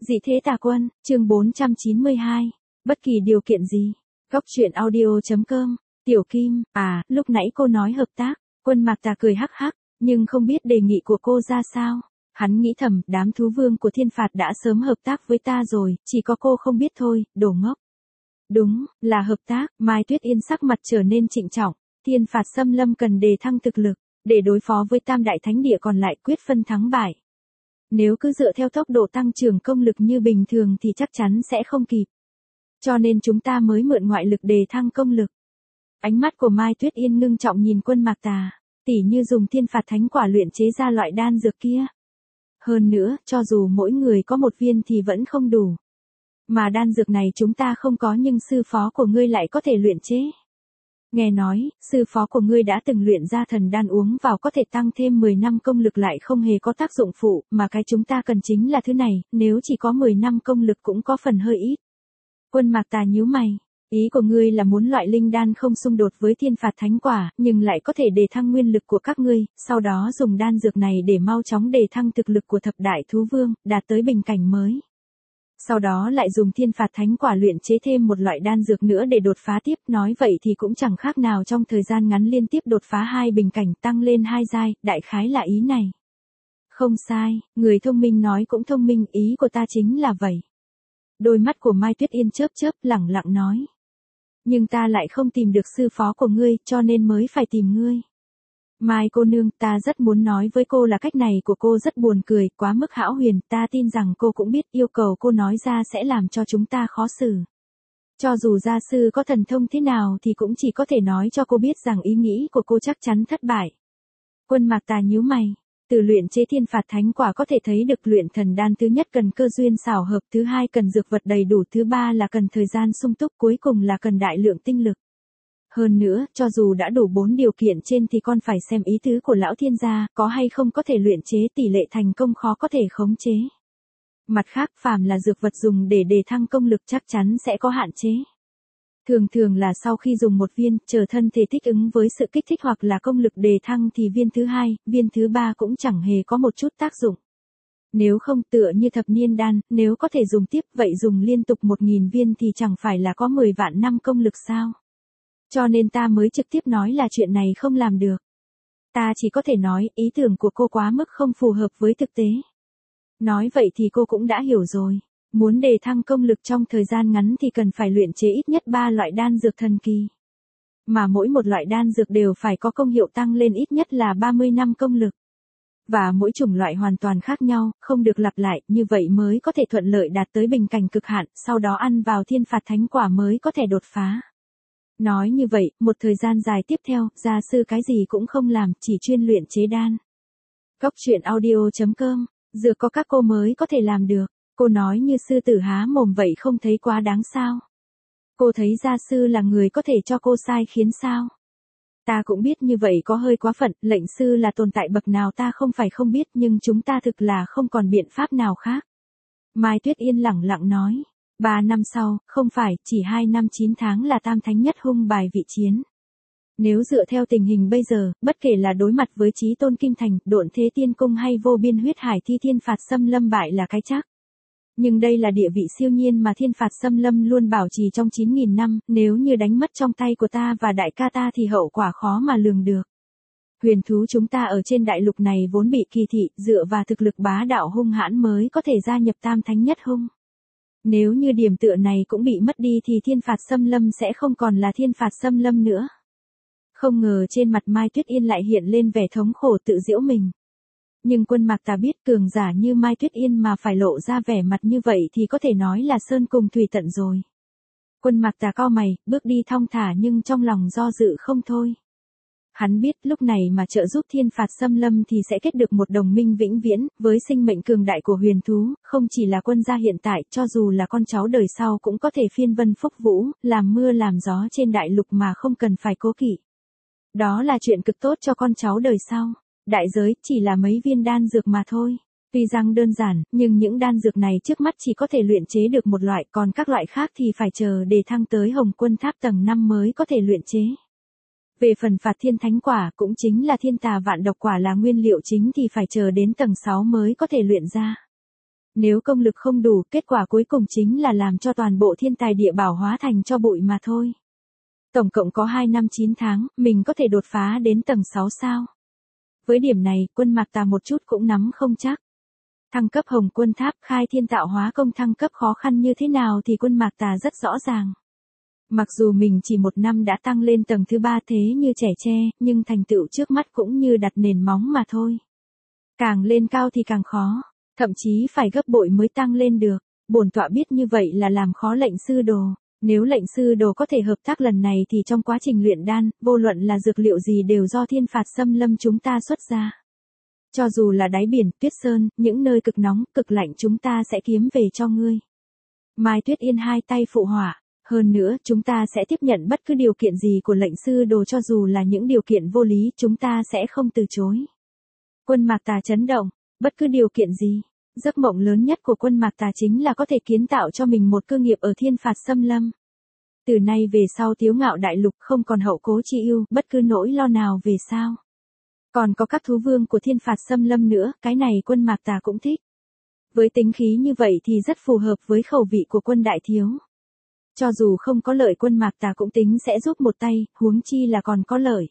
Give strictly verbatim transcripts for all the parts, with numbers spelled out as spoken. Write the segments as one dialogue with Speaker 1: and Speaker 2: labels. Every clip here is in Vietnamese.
Speaker 1: Dị thế tà quân, chương bốn trăm chín mươi hai. Bất kỳ điều kiện gì. Góc truyện audio.com. Tiểu Kim, à, lúc nãy cô nói hợp tác. Quân Mạc Tà cười hắc hắc, nhưng không biết đề nghị của cô ra sao. Hắn nghĩ thầm, đám thú vương của thiên phạt đã sớm hợp tác với ta rồi, chỉ có cô không biết thôi, đồ ngốc. Đúng, là hợp tác. Mai Tuyết Yên sắc mặt trở nên trịnh trọng. Thiên phạt xâm lâm cần đề thăng thực lực, để đối phó với tam đại thánh địa còn lại quyết phân thắng bại. Nếu cứ dựa theo tốc độ tăng trưởng công lực như bình thường thì chắc chắn sẽ không kịp. Cho nên chúng ta mới mượn ngoại lực đề thăng công lực. Ánh mắt của Mai Tuyết Yên ngưng trọng nhìn Quân Mạc Tà, tỉ như dùng thiên phạt thánh quả luyện chế ra loại đan dược kia. Hơn nữa, cho dù mỗi người có một viên thì vẫn không đủ. Mà đan dược này chúng ta không có nhưng sư phó của ngươi lại có thể luyện chế. Nghe nói, sư phó của ngươi đã từng luyện ra thần đan uống vào có thể tăng thêm mười năm công lực lại không hề có tác dụng phụ, mà cái chúng ta cần chính là thứ này, nếu chỉ có mười năm công lực cũng có phần hơi ít. Quân Mạc Tà nhíu mày, ý của ngươi là muốn loại linh đan không xung đột với thiên phạt thánh quả, nhưng lại có thể đề thăng nguyên lực của các ngươi, sau đó dùng đan dược này để mau chóng đề thăng thực lực của thập đại thú vương, đạt tới bình cảnh mới. Sau đó lại dùng thiên phạt thánh quả luyện chế thêm một loại đan dược nữa để đột phá tiếp, nói vậy thì cũng chẳng khác nào trong thời gian ngắn liên tiếp đột phá hai bình cảnh tăng lên hai giai, đại khái là ý này. Không sai, người thông minh nói cũng thông minh, ý của ta chính là vậy. Đôi mắt của Mai Tuyết Yên chớp chớp lẳng lặng nói. Nhưng ta lại không tìm được sư phó của ngươi cho nên mới phải tìm ngươi. Mai cô nương, ta rất muốn nói với cô là cách này của cô rất buồn cười, quá mức hão huyền, ta tin rằng cô cũng biết yêu cầu cô nói ra sẽ làm cho chúng ta khó xử. Cho dù gia sư có thần thông thế nào thì cũng chỉ có thể nói cho cô biết rằng ý nghĩ của cô chắc chắn thất bại. Quân Mạc Tà nhíu mày, từ luyện chế thiên phạt thánh quả có thể thấy được luyện thần đan thứ nhất cần cơ duyên xảo hợp, thứ hai cần dược vật đầy đủ, thứ ba là cần thời gian sung túc, cuối cùng là cần đại lượng tinh lực. Hơn nữa, cho dù đã đủ bốn điều kiện trên thì còn phải xem ý tứ của lão thiên gia, có hay không có thể luyện chế, tỷ lệ thành công khó có thể khống chế. Mặt khác, phàm là dược vật dùng để đề thăng công lực chắc chắn sẽ có hạn chế. Thường thường là sau khi dùng một viên, chờ thân thể thích ứng với sự kích thích hoặc là công lực đề thăng thì viên thứ hai, viên thứ ba cũng chẳng hề có một chút tác dụng. Nếu không tựa như thập niên đan, nếu có thể dùng tiếp vậy dùng liên tục một nghìn viên thì chẳng phải là có mười vạn năm công lực sao? Cho nên ta mới trực tiếp nói là chuyện này không làm được. Ta chỉ có thể nói ý tưởng của cô quá mức không phù hợp với thực tế. Nói vậy thì cô cũng đã hiểu rồi. Muốn đề thăng công lực trong thời gian ngắn thì cần phải luyện chế ít nhất ba loại đan dược thần kỳ. Mà mỗi một loại đan dược đều phải có công hiệu tăng lên ít nhất là ba mươi năm công lực. Và mỗi chủng loại hoàn toàn khác nhau, không được lặp lại, như vậy mới có thể thuận lợi đạt tới bình cảnh cực hạn, sau đó ăn vào thiên phạt thánh quả mới có thể đột phá. Nói như vậy, một thời gian dài tiếp theo, gia sư cái gì cũng không làm, chỉ chuyên luyện chế đan. Góc truyện audio.com, dược có các cô mới có thể làm được. Cô nói như sư tử há mồm vậy không thấy quá đáng sao? Cô thấy gia sư là người có thể cho cô sai khiến sao? Ta cũng biết như vậy có hơi quá phận, lệnh sư là tồn tại bậc nào ta không phải không biết nhưng chúng ta thực là không còn biện pháp nào khác. Mai Tuyết Yên lẳng lặng nói. Ba năm sau, không phải, chỉ hai năm chín tháng là tam thánh nhất hung bài vị chiến. Nếu dựa theo tình hình bây giờ, bất kể là đối mặt với Chí Tôn Kim Thành, Độn Thế Tiên Cung hay vô biên huyết hải thi thiên phạt xâm lâm bại là cái chắc. Nhưng đây là địa vị siêu nhiên mà thiên phạt xâm lâm luôn bảo trì trong chín nghìn năm, nếu như đánh mất trong tay của ta và đại ca ta thì hậu quả khó mà lường được. Huyền thú chúng ta ở trên đại lục này vốn bị kỳ thị, dựa vào thực lực bá đạo hung hãn mới có thể gia nhập tam thánh nhất hung. Nếu như điểm tựa này cũng bị mất đi thì thiên phạt xâm lâm sẽ không còn là thiên phạt xâm lâm nữa. Không ngờ trên mặt Mai Tuyết Yên lại hiện lên vẻ thống khổ tự giễu mình. Nhưng Quân Mạc Tà biết cường giả như Mai Tuyết Yên mà phải lộ ra vẻ mặt như vậy thì có thể nói là sơn cùng thủy tận rồi. Quân Mạc Tà cau mày, bước đi thong thả nhưng trong lòng do dự không thôi. Hắn biết lúc này mà trợ giúp thiên phạt xâm lâm thì sẽ kết được một đồng minh vĩnh viễn, với sinh mệnh cường đại của huyền thú, không chỉ là quân gia hiện tại, cho dù là con cháu đời sau cũng có thể phiên vân phúc vũ, làm mưa làm gió trên đại lục mà không cần phải cố kỵ. Đó là chuyện cực tốt cho con cháu đời sau. Đại giới chỉ là mấy viên đan dược mà thôi. Tuy rằng đơn giản, nhưng những đan dược này trước mắt chỉ có thể luyện chế được một loại, còn các loại khác thì phải chờ để thăng tới Hồng Quân Tháp tầng năm mới có thể luyện chế. Về phần phạt thiên thánh quả cũng chính là thiên tà vạn độc quả là nguyên liệu chính thì phải chờ đến tầng sáu mới có thể luyện ra. Nếu công lực không đủ, kết quả cuối cùng chính là làm cho toàn bộ thiên tài địa bảo hóa thành cho bụi mà thôi. Tổng cộng có hai năm chín tháng, mình có thể đột phá đến tầng sáu sao? Với điểm này, Quân Mạc Tà một chút cũng nắm không chắc. Thăng cấp Hồng Quân Tháp, khai thiên tạo hóa công thăng cấp khó khăn như thế nào thì Quân Mạc Tà rất rõ ràng. Mặc dù mình chỉ một năm đã tăng lên tầng thứ ba thế như trẻ tre, nhưng thành tựu trước mắt cũng như đặt nền móng mà thôi. Càng lên cao thì càng khó, thậm chí phải gấp bội mới tăng lên được. Bổn tọa biết như vậy là làm khó lệnh sư đồ. Nếu lệnh sư đồ có thể hợp tác lần này thì trong quá trình luyện đan, vô luận là dược liệu gì đều do Thiên Phạt Xâm Lâm chúng ta xuất ra. Cho dù là đáy biển, tuyết sơn, những nơi cực nóng, cực lạnh chúng ta sẽ kiếm về cho ngươi. Mai Tuyết Yên hai tay phụ họa. Hơn nữa, chúng ta sẽ tiếp nhận bất cứ điều kiện gì của lệnh sư đồ, cho dù là những điều kiện vô lý, chúng ta sẽ không từ chối. Quân Mạc Tà chấn động, bất cứ điều kiện gì? Giấc mộng lớn nhất của Quân Mạc Tà chính là có thể kiến tạo cho mình một cơ nghiệp ở Thiên Phạt Xâm Lâm. Từ nay về sau Tiếu Ngạo Đại Lục không còn hậu cố chi ưu, bất cứ nỗi lo nào về sau. Còn có các thú vương của Thiên Phạt Xâm Lâm nữa, cái này Quân Mạc Tà cũng thích. Với tính khí như vậy thì rất phù hợp với khẩu vị của Quân Đại Thiếu. Cho dù không có lợi, Quân Mạc Tà cũng tính sẽ giúp một tay, huống chi là còn có lợi.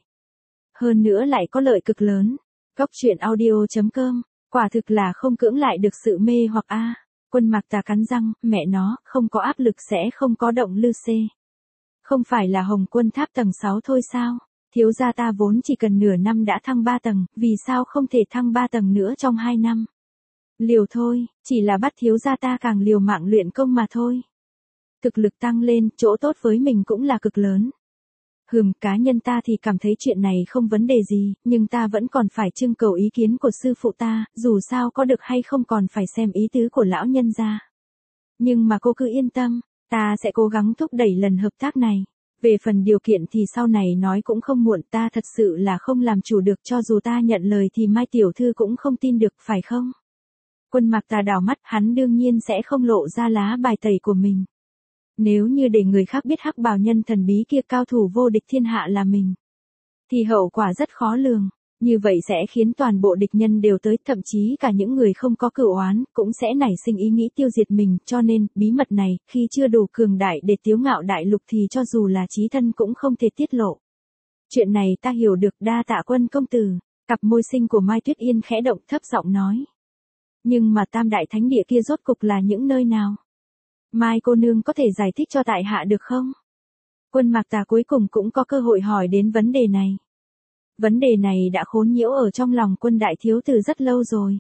Speaker 1: Hơn nữa lại có lợi cực lớn. Góc truyện audio chấm com, quả thực là không cưỡng lại được sự mê hoặc a. À. Quân Mạc Tà cắn răng, mẹ nó, không có áp lực sẽ không có động lư xê. Không phải là Hồng Quân Tháp tầng sáu thôi sao? Thiếu gia ta vốn chỉ cần nửa năm đã thăng ba tầng, vì sao không thể thăng ba tầng nữa trong hai năm? Liều thôi, chỉ là bắt thiếu gia ta càng liều mạng luyện công mà thôi. Thực lực tăng lên, chỗ tốt với mình cũng là cực lớn. Hừm, cá nhân ta thì cảm thấy chuyện này không vấn đề gì, nhưng ta vẫn còn phải trưng cầu ý kiến của sư phụ ta, dù sao có được hay không còn phải xem ý tứ của lão nhân gia. Nhưng mà cô cứ yên tâm, ta sẽ cố gắng thúc đẩy lần hợp tác này. Về phần điều kiện thì sau này nói cũng không muộn, ta thật sự là không làm chủ được, cho dù ta nhận lời thì Mai tiểu thư cũng không tin được, phải không? Quân Mạc Tà đảo mắt, hắn đương nhiên sẽ không lộ ra lá bài tẩy của mình. Nếu như để người khác biết hắc bào nhân thần bí kia cao thủ vô địch thiên hạ là mình, thì hậu quả rất khó lường. Như vậy sẽ khiến toàn bộ địch nhân đều tới, thậm chí cả những người không có cửu oán, cũng sẽ nảy sinh ý nghĩ tiêu diệt mình, cho nên, bí mật này, khi chưa đủ cường đại để Tiếu Ngạo Đại Lục thì cho dù là chí thân cũng không thể tiết lộ. Chuyện này ta hiểu được, đa tạ Quân công tử. Cặp môi xinh của Mai Tuyết Yên khẽ động, thấp giọng nói. Nhưng mà Tam Đại Thánh Địa kia rốt cục là những nơi nào? Mai cô nương có thể giải thích cho tại hạ được không? Quân Mạc Tà cuối cùng cũng có cơ hội hỏi đến vấn đề này. Vấn đề này đã khốn nhiễu ở trong lòng Quân đại thiếu từ rất lâu rồi.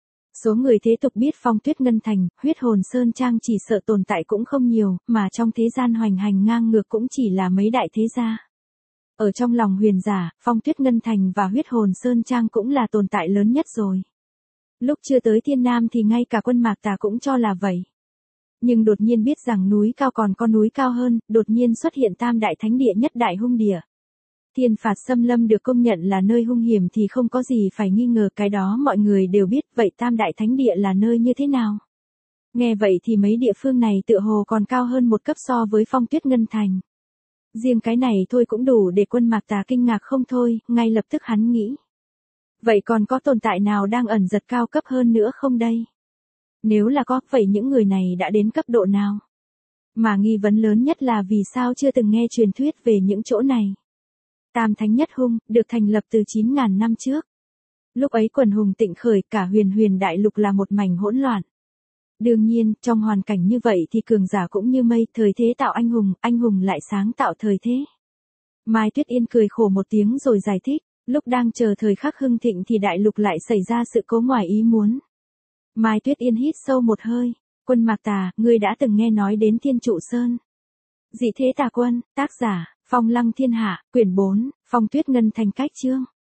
Speaker 1: Số người thế tục biết Phong Tuyết Ngân Thành, Huyết Hồn Sơn Trang chỉ sợ tồn tại cũng không nhiều, mà trong thế gian hoành hành ngang ngược cũng chỉ là mấy đại thế gia. Ở trong lòng huyền giả, Phong Tuyết Ngân Thành và Huyết Hồn Sơn Trang cũng là tồn tại lớn nhất rồi. Lúc chưa tới Thiên Nam thì ngay cả Quân Mạc Tà cũng cho là vậy. Nhưng đột nhiên biết rằng núi cao còn có núi cao hơn, đột nhiên xuất hiện Tam Đại Thánh Địa nhất đại hung địa. Thiên Phạt Xâm Lâm được công nhận là nơi hung hiểm thì không có gì phải nghi ngờ, cái đó mọi người đều biết, vậy Tam Đại Thánh Địa là nơi như thế nào? Nghe vậy thì mấy địa phương này tựa hồ còn cao hơn một cấp so với Phong Tuyết Ngân Thành. Riêng cái này thôi cũng đủ để Quân Mạc Tà kinh ngạc không thôi, ngay lập tức hắn nghĩ. Vậy còn có tồn tại nào đang ẩn giật cao cấp hơn nữa không đây? Nếu là có, vậy những người này đã đến cấp độ nào? Mà nghi vấn lớn nhất là vì sao chưa từng nghe truyền thuyết về những chỗ này. Tam Thánh Nhất Hung, được thành lập từ chín ngàn năm trước. Lúc ấy quần hùng tịnh khởi, cả huyền huyền đại lục là một mảnh hỗn loạn. Đương nhiên, trong hoàn cảnh như vậy thì cường giả cũng như mây, thời thế tạo anh hùng, anh hùng lại sáng tạo thời thế. Mai Tuyết Yên cười khổ một tiếng rồi giải thích, lúc đang chờ thời khắc hưng thịnh thì đại lục lại xảy ra sự cố ngoài ý muốn. Mai Tuyết Yên hít sâu một hơi, Quân Mạc Tà, ngươi đã từng nghe nói đến Thiên Trụ Sơn. Dị Thế Tà Quân, tác giả, Phong Lăng Thiên Hạ, quyển bốn, Phong Tuyết Ngân Thành cách chương.